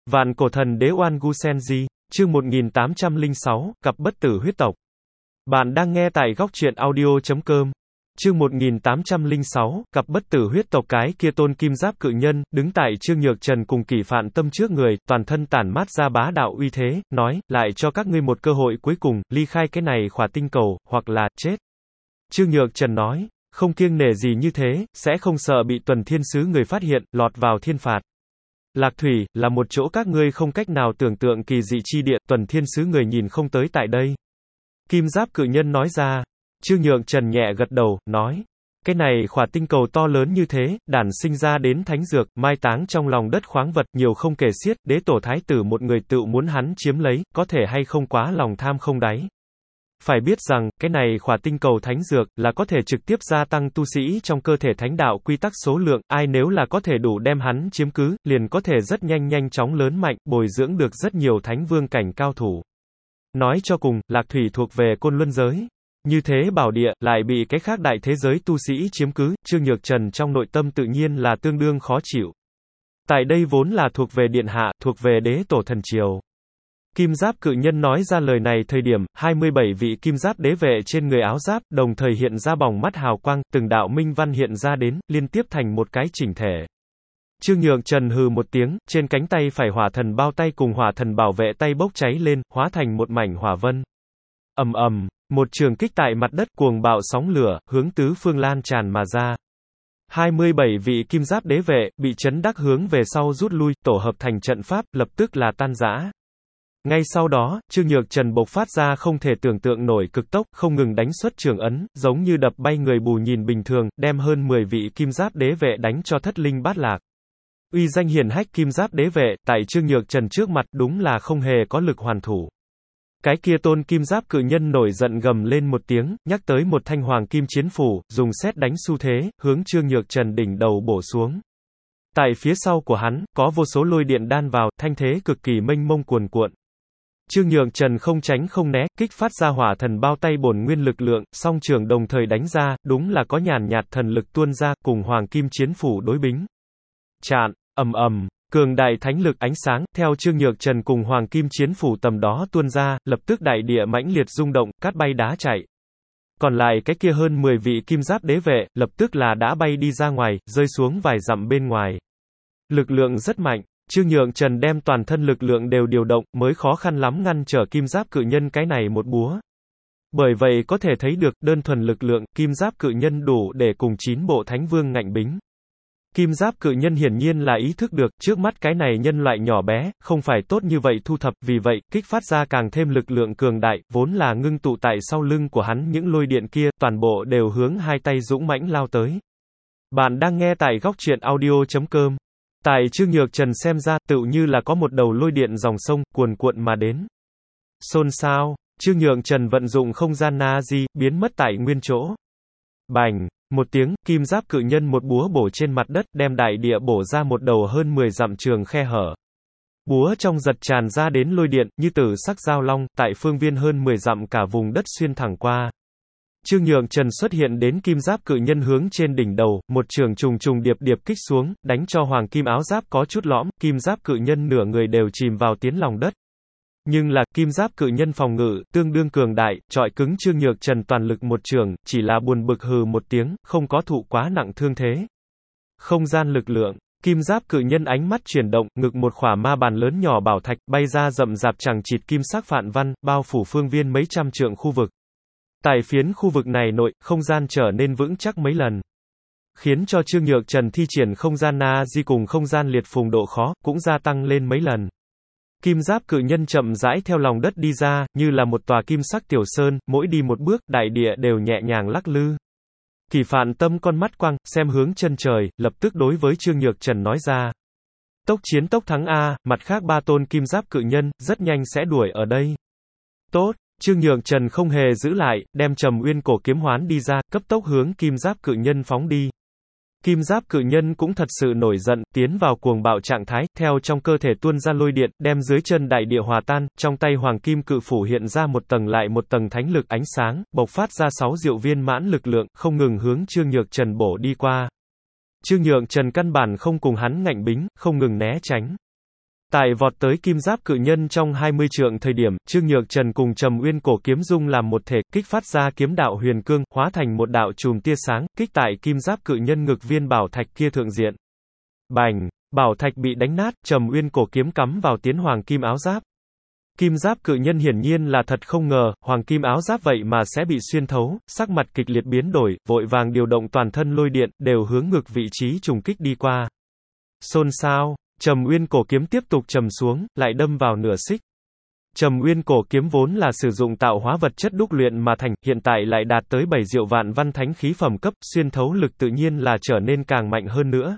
Vạn cổ thần đế Oan Gu Senji, chương 1806, cặp bất tử huyết tộc. Bạn đang nghe tại góc truyện audio.com. Chương 1806, cặp bất tử huyết tộc. Cái kia tôn kim giáp cự nhân, đứng tại Trương Nhược Trần cùng Kỷ Phạn Tâm trước người, toàn thân tản mát ra bá đạo uy thế, nói, lại cho các ngươi một cơ hội cuối cùng, ly khai cái này khỏa tinh cầu, hoặc là, chết. Trương Nhược Trần nói, không kiêng nể gì như thế, sẽ không sợ bị Tuần Thiên Sứ người phát hiện, lọt vào thiên phạt. Lạc Thủy, là một chỗ các ngươi không cách nào tưởng tượng kỳ dị chi địa, Tuần Thiên Sứ người nhìn không tới tại đây. Kim giáp cự nhân nói ra. Trương Nhược Trần nhẹ gật đầu, nói. Cái này khỏa tinh cầu to lớn như thế, đản sinh ra đến thánh dược, mai táng trong lòng đất khoáng vật, nhiều không kể xiết, đế tổ thái tử một người tự muốn hắn chiếm lấy, có thể hay không quá lòng tham không đáy. Phải biết rằng, cái này khỏa tinh cầu thánh dược, là có thể trực tiếp gia tăng tu sĩ trong cơ thể thánh đạo quy tắc số lượng, ai nếu là có thể đủ đem hắn chiếm cứ, liền có thể rất nhanh chóng lớn mạnh, bồi dưỡng được rất nhiều thánh vương cảnh cao thủ. Nói cho cùng, Lạc Thủy thuộc về Côn Luân giới. Như thế bảo địa, lại bị cái khác đại thế giới tu sĩ chiếm cứ, Trương Nhược Trần trong nội tâm tự nhiên là tương đương khó chịu. Tại đây vốn là thuộc về điện hạ, thuộc về đế tổ thần triều. Kim giáp cự nhân nói ra lời này thời điểm, 27 vị kim giáp đế vệ trên người áo giáp, đồng thời hiện ra bỏng mắt hào quang, từng đạo minh văn hiện ra đến, liên tiếp thành một cái chỉnh thể. Trương Nhược Trần hừ một tiếng, trên cánh tay phải hỏa thần bao tay cùng hỏa thần bảo vệ tay bốc cháy lên, hóa thành một mảnh hỏa vân. Ầm ầm, một trường kích tại mặt đất cuồng bạo sóng lửa, hướng tứ phương lan tràn mà ra. 27 vị kim giáp đế vệ, bị chấn đắc hướng về sau rút lui, tổ hợp thành trận pháp, lập tức là tan rã. Ngay sau đó, Trương Nhược Trần bộc phát ra không thể tưởng tượng nổi cực tốc, không ngừng đánh xuất trường ấn, giống như đập bay người bù nhìn bình thường, đem hơn 10 vị kim giáp đế vệ đánh cho thất linh bát lạc. Uy danh hiển hách kim giáp đế vệ, tại Trương Nhược Trần trước mặt đúng là không hề có lực hoàn thủ. Cái kia tôn kim giáp cự nhân nổi giận gầm lên một tiếng, nhắc tới một thanh hoàng kim chiến phủ, dùng sét đánh xu thế, hướng Trương Nhược Trần đỉnh đầu bổ xuống. Tại phía sau của hắn, có vô số lôi điện đan vào, thanh thế cực kỳ mênh mông cuồn cuộn. Trương Nhược Trần không tránh không né, kích phát ra hỏa thần bao tay bổn nguyên lực lượng, song trường đồng thời đánh ra, đúng là có nhàn nhạt thần lực tuôn ra, cùng hoàng kim chiến phủ đối bính. Chạn, ầm ầm, cường đại thánh lực ánh sáng, theo Trương Nhược Trần cùng hoàng kim chiến phủ tầm đó tuôn ra, lập tức đại địa mãnh liệt rung động, cát bay đá chạy. Còn lại cái kia hơn 10 vị kim giáp đế vệ, lập tức là đã bay đi ra ngoài, rơi xuống vài dặm bên ngoài. Lực lượng rất mạnh. Trương Nhược Trần đem toàn thân lực lượng đều điều động, mới khó khăn lắm ngăn trở kim giáp cự nhân cái này một búa. Bởi vậy có thể thấy được, đơn thuần lực lượng, kim giáp cự nhân đủ để cùng 9 bộ thánh vương ngạnh bính. Kim giáp cự nhân hiển nhiên là ý thức được, trước mắt cái này nhân loại nhỏ bé, không phải tốt như vậy thu thập, vì vậy, kích phát ra càng thêm lực lượng cường đại, vốn là ngưng tụ tại sau lưng của hắn những lôi điện kia, toàn bộ đều hướng hai tay dũng mãnh lao tới. Bạn đang nghe tại góc truyện audio.com. Tại Trương Nhược Trần xem ra, tựu như là có một đầu lôi điện dòng sông, cuồn cuộn mà đến. Xôn xao, Trương Nhược Trần vận dụng không gian Na-di, biến mất tại nguyên chỗ. Bành, một tiếng, kim giáp cự nhân một búa bổ trên mặt đất, đem đại địa bổ ra một đầu hơn 10 dặm trường khe hở. Búa trong giật tràn ra đến lôi điện, như tử sắc giao long, tại phương viên hơn 10 dặm cả vùng đất xuyên thẳng qua. Trương Nhược Trần xuất hiện đến kim giáp cự nhân hướng trên đỉnh đầu, một trường trùng điệp kích xuống, đánh cho hoàng kim áo giáp có chút lõm, kim giáp cự nhân nửa người đều chìm vào tiến lòng đất. Nhưng là, kim giáp cự nhân phòng ngự, tương đương cường đại, trọi cứng Trương Nhược Trần toàn lực một trường, chỉ là buồn bực hừ một tiếng, không có thụ quá nặng thương thế. Không gian lực lượng, kim giáp cự nhân ánh mắt chuyển động, ngực một khỏa ma bàn lớn nhỏ bảo thạch, bay ra rậm rạp chằng chịt kim sắc phạn văn, bao phủ phương viên mấy trăm trượng khu vực. Tại phiến khu vực này nội, không gian trở nên vững chắc mấy lần. Khiến cho Trương Nhược Trần thi triển không gian Na-di cùng không gian liệt phùng độ khó, cũng gia tăng lên mấy lần. Kim giáp cự nhân chậm rãi theo lòng đất đi ra, như là một tòa kim sắc tiểu sơn, mỗi đi một bước, đại địa đều nhẹ nhàng lắc lư. Kỷ Phạn Tâm con mắt quang, xem hướng chân trời, lập tức đối với Trương Nhược Trần nói ra. Tốc chiến tốc thắng A, mặt khác ba tôn kim giáp cự nhân, rất nhanh sẽ đuổi ở đây. Tốt. Trương Nhược Trần không hề giữ lại, đem Trầm Uyên cổ kiếm hoán đi ra, cấp tốc hướng kim giáp cự nhân phóng đi. Kim giáp cự nhân cũng thật sự nổi giận, tiến vào cuồng bạo trạng thái, theo trong cơ thể tuôn ra lôi điện, đem dưới chân đại địa hòa tan, trong tay hoàng kim cự phủ hiện ra một tầng lại một tầng thánh lực ánh sáng, bộc phát ra 6 diệu viên mãn lực lượng, không ngừng hướng Trương Nhược Trần bổ đi qua. Trương Nhược Trần căn bản không cùng hắn ngạnh bính, không ngừng né tránh. Tại vọt tới kim giáp cự nhân trong 20 trượng thời điểm, Trương Nhược Trần cùng Trầm Uyên cổ kiếm dung làm một thể, kích phát ra kiếm đạo huyền cương, hóa thành một đạo chùm tia sáng, kích tại kim giáp cự nhân ngực viên bảo thạch kia thượng diện. Bành! Bảo thạch bị đánh nát, Trầm Uyên cổ kiếm cắm vào tiến hoàng kim áo giáp. Kim giáp cự nhân hiển nhiên là thật không ngờ, hoàng kim áo giáp vậy mà sẽ bị xuyên thấu, sắc mặt kịch liệt biến đổi, vội vàng điều động toàn thân lôi điện, đều hướng ngực vị trí trùng kích đi qua. Xôn xao, Trầm Uyên cổ kiếm tiếp tục trầm xuống, lại đâm vào nửa xích. Trầm Uyên cổ kiếm vốn là sử dụng tạo hóa vật chất đúc luyện mà thành, hiện tại lại đạt tới 7 diệu vạn văn thánh khí phẩm cấp, xuyên thấu lực tự nhiên là trở nên càng mạnh hơn nữa.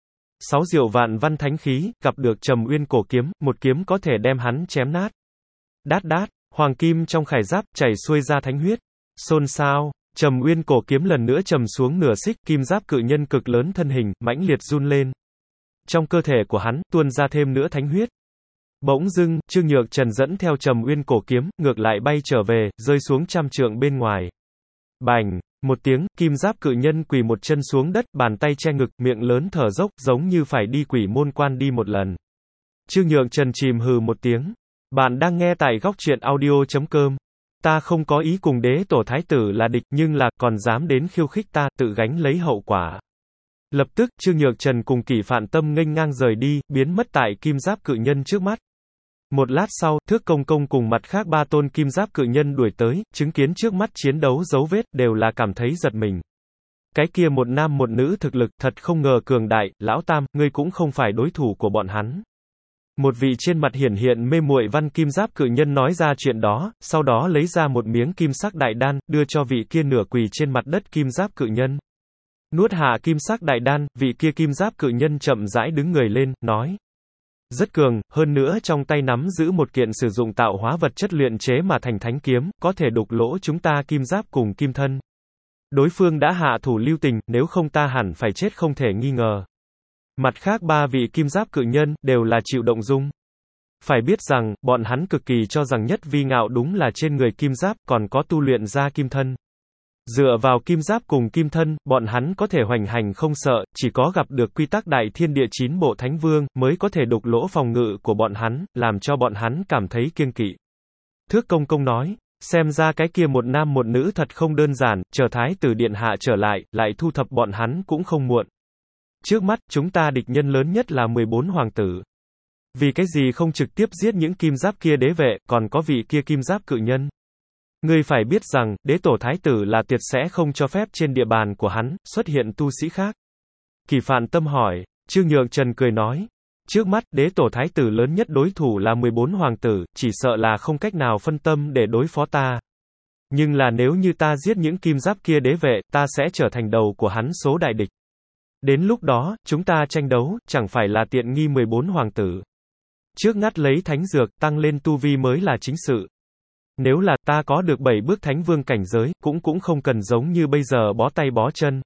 6 diệu vạn văn thánh khí, gặp được Trầm Uyên cổ kiếm, một kiếm có thể đem hắn chém nát. Đát đát, hoàng kim trong khải giáp chảy xuôi ra thánh huyết. Xôn xao, Trầm Uyên cổ kiếm lần nữa trầm xuống nửa xích, kim giáp cự nhân cực lớn thân hình, mãnh liệt run lên. Trong cơ thể của hắn, tuôn ra thêm nữa thánh huyết. Bỗng dưng, Trương Nhược Trần dẫn theo Trầm Uyên cổ kiếm, ngược lại bay trở về, rơi xuống trăm trượng bên ngoài. Bành! Một tiếng, kim giáp cự nhân quỳ một chân xuống đất, bàn tay che ngực, miệng lớn thở dốc, giống như phải đi quỷ môn quan đi một lần. Trương Nhược Trần chìm hừ một tiếng. Bạn đang nghe tại góc truyện audio.com. Ta không có ý cùng đế tổ thái tử là địch, nhưng là, còn dám đến khiêu khích ta, tự gánh lấy hậu quả. Lập tức, Trương Nhược Trần cùng Kỷ Phạn Tâm nghênh ngang rời đi, biến mất tại kim giáp cự nhân trước mắt. Một lát sau, Thước Công Công cùng mặt khác 3 tôn kim giáp cự nhân đuổi tới, chứng kiến trước mắt chiến đấu dấu vết, đều là cảm thấy giật mình. Cái kia một nam một nữ thực lực, thật không ngờ cường đại, lão tam, ngươi cũng không phải đối thủ của bọn hắn. Một vị trên mặt hiển hiện mê muội văn kim giáp cự nhân nói ra chuyện đó, sau đó lấy ra một miếng kim sắc đại đan, đưa cho vị kia nửa quỳ trên mặt đất kim giáp cự nhân. Nuốt hạ kim sắc đại đan, vị kia kim giáp cự nhân chậm rãi đứng người lên, nói. Rất cường, hơn nữa trong tay nắm giữ một kiện sử dụng tạo hóa vật chất luyện chế mà thành thánh kiếm, có thể đục lỗ chúng ta kim giáp cùng kim thân. Đối phương đã hạ thủ lưu tình, nếu không ta hẳn phải chết không thể nghi ngờ. Mặt khác 3 vị kim giáp cự nhân, đều là chịu động dung. Phải biết rằng, bọn hắn cực kỳ cho rằng nhất vi ngạo đúng là trên người kim giáp, còn có tu luyện ra kim thân. Dựa vào kim giáp cùng kim thân, bọn hắn có thể hoành hành không sợ, chỉ có gặp được quy tắc đại thiên địa 9 bộ thánh vương, mới có thể đục lỗ phòng ngự của bọn hắn, làm cho bọn hắn cảm thấy kiêng kỵ. Thước Công Công nói, xem ra cái kia một nam một nữ thật không đơn giản, chờ thái tử điện hạ trở lại thu thập bọn hắn cũng không muộn. Trước mắt, chúng ta địch nhân lớn nhất là 14 hoàng tử. Vì cái gì không trực tiếp giết những kim giáp kia đế vệ, còn có vị kia kim giáp cự nhân? Ngươi phải biết rằng, đế tổ thái tử là tuyệt sẽ không cho phép trên địa bàn của hắn, xuất hiện tu sĩ khác. Kỷ Phạn Tâm hỏi, Trương Nhược Trần cười nói. Trước mắt, đế tổ thái tử lớn nhất đối thủ là 14 hoàng tử, chỉ sợ là không cách nào phân tâm để đối phó ta. Nhưng là nếu như ta giết những kim giáp kia đế vệ, ta sẽ trở thành đầu của hắn số đại địch. Đến lúc đó, chúng ta tranh đấu, chẳng phải là tiện nghi 14 hoàng tử. Trước ngắt lấy thánh dược, tăng lên tu vi mới là chính sự. Nếu là ta có được 7 bước thánh vương cảnh giới, cũng không cần giống như bây giờ bó tay bó chân.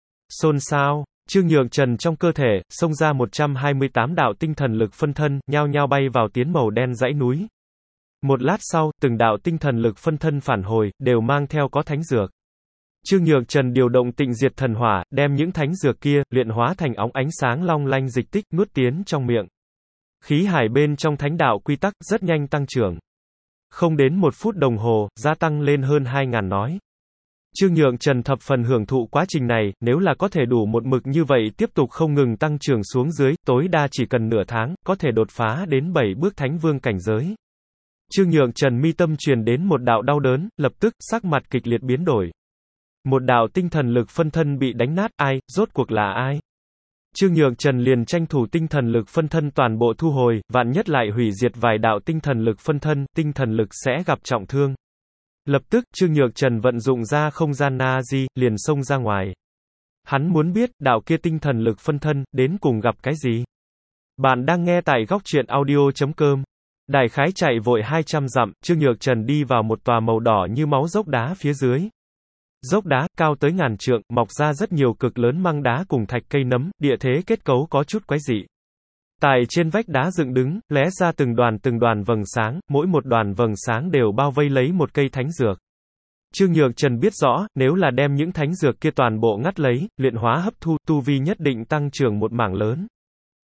Xôn xao, Trương Nhược Trần trong cơ thể, xông ra 128 đạo tinh thần lực phân thân, nhao nhao bay vào tiến màu đen dãy núi. Một lát sau, từng đạo tinh thần lực phân thân phản hồi, đều mang theo có thánh dược. Trương Nhược Trần điều động tịnh diệt thần hỏa, đem những thánh dược kia, luyện hóa thành óng ánh sáng long lanh dịch tích, nuốt tiến trong miệng. Khí hải bên trong thánh đạo quy tắc, rất nhanh tăng trưởng. Không đến 1 phút đồng hồ, gia tăng lên hơn 2.000 nói. Trương Nhược Trần thập phần hưởng thụ quá trình này, nếu là có thể đủ một mực như vậy tiếp tục không ngừng tăng trưởng xuống dưới, tối đa chỉ cần nửa tháng, có thể đột phá đến 7 bước thánh vương cảnh giới. Trương Nhược Trần mi tâm truyền đến một đạo đau đớn, lập tức, sắc mặt kịch liệt biến đổi. Một đạo tinh thần lực phân thân bị đánh nát, ai, rốt cuộc là ai? Trương Nhược Trần liền tranh thủ tinh thần lực phân thân toàn bộ thu hồi, vạn nhất lại hủy diệt vài đạo tinh thần lực phân thân, tinh thần lực sẽ gặp trọng thương. Lập tức, Trương Nhược Trần vận dụng ra không gian Na-di, liền xông ra ngoài. Hắn muốn biết, đạo kia tinh thần lực phân thân, đến cùng gặp cái gì? Bạn đang nghe tại góc truyện audio.com. Đại khái chạy vội 200 dặm, Trương Nhược Trần đi vào một tòa màu đỏ như máu dốc đá phía dưới. Dốc đá, cao tới ngàn trượng, mọc ra rất nhiều cực lớn măng đá cùng thạch cây nấm, địa thế kết cấu có chút quái dị. Tại trên vách đá dựng đứng, lóe ra từng đoàn vầng sáng, mỗi một đoàn vầng sáng đều bao vây lấy một cây thánh dược. Trương Nhược Trần biết rõ, nếu là đem những thánh dược kia toàn bộ ngắt lấy, luyện hóa hấp thu, tu vi nhất định tăng trưởng một mảng lớn.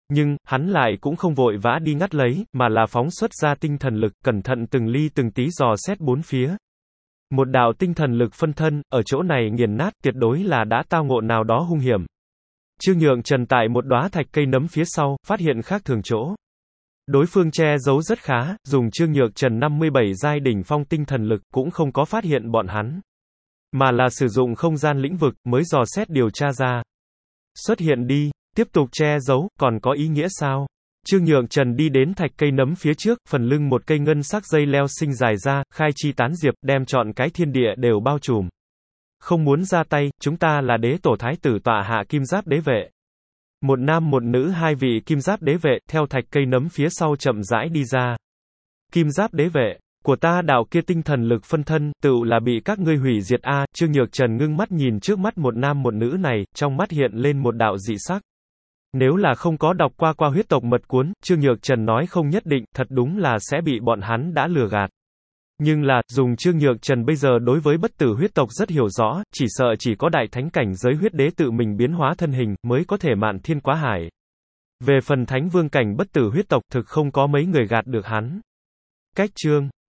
Nhưng, hắn lại cũng không vội vã đi ngắt lấy, mà là phóng xuất ra tinh thần lực, cẩn thận từng ly từng tí dò xét bốn phía. Một đạo tinh thần lực phân thân, ở chỗ này nghiền nát, tuyệt đối là đã tao ngộ nào đó hung hiểm. Trương Nhượng Trần tại một đóa thạch cây nấm phía sau, phát hiện khác thường chỗ. Đối phương che giấu rất khá, dùng Trương Nhược Trần 57 giai đỉnh phong tinh thần lực, cũng không có phát hiện bọn hắn. Mà là sử dụng không gian lĩnh vực, mới dò xét điều tra ra. Xuất hiện đi, tiếp tục che giấu, còn có ý nghĩa sao? Trương Nhượng Trần đi đến thạch cây nấm phía trước, phần lưng một cây ngân sắc dây leo sinh dài ra, khai chi tán diệp, đem trọn cái thiên địa đều bao trùm. Không muốn ra tay, chúng ta là đế tổ thái tử tọa hạ kim giáp đế vệ. Một nam một nữ hai vị kim giáp đế vệ, theo thạch cây nấm phía sau chậm rãi đi ra. Kim giáp đế vệ, của ta đạo kia tinh thần lực phân thân, tựu là bị các ngươi hủy diệt a. Trương Nhược Trần ngưng mắt nhìn trước mắt một nam một nữ này, trong mắt hiện lên một đạo dị sắc. Nếu là không có đọc qua huyết tộc mật cuốn, Trương Nhược Trần nói không nhất định, thật đúng là sẽ bị bọn hắn đã lừa gạt. Nhưng là, dùng Trương Nhược Trần bây giờ đối với bất tử huyết tộc rất hiểu rõ, chỉ sợ chỉ có đại thánh cảnh giới huyết đế tự mình biến hóa thân hình, mới có thể mạn thiên quá hải. Về phần thánh vương cảnh bất tử huyết tộc thực không có mấy người gạt được hắn. Cách chương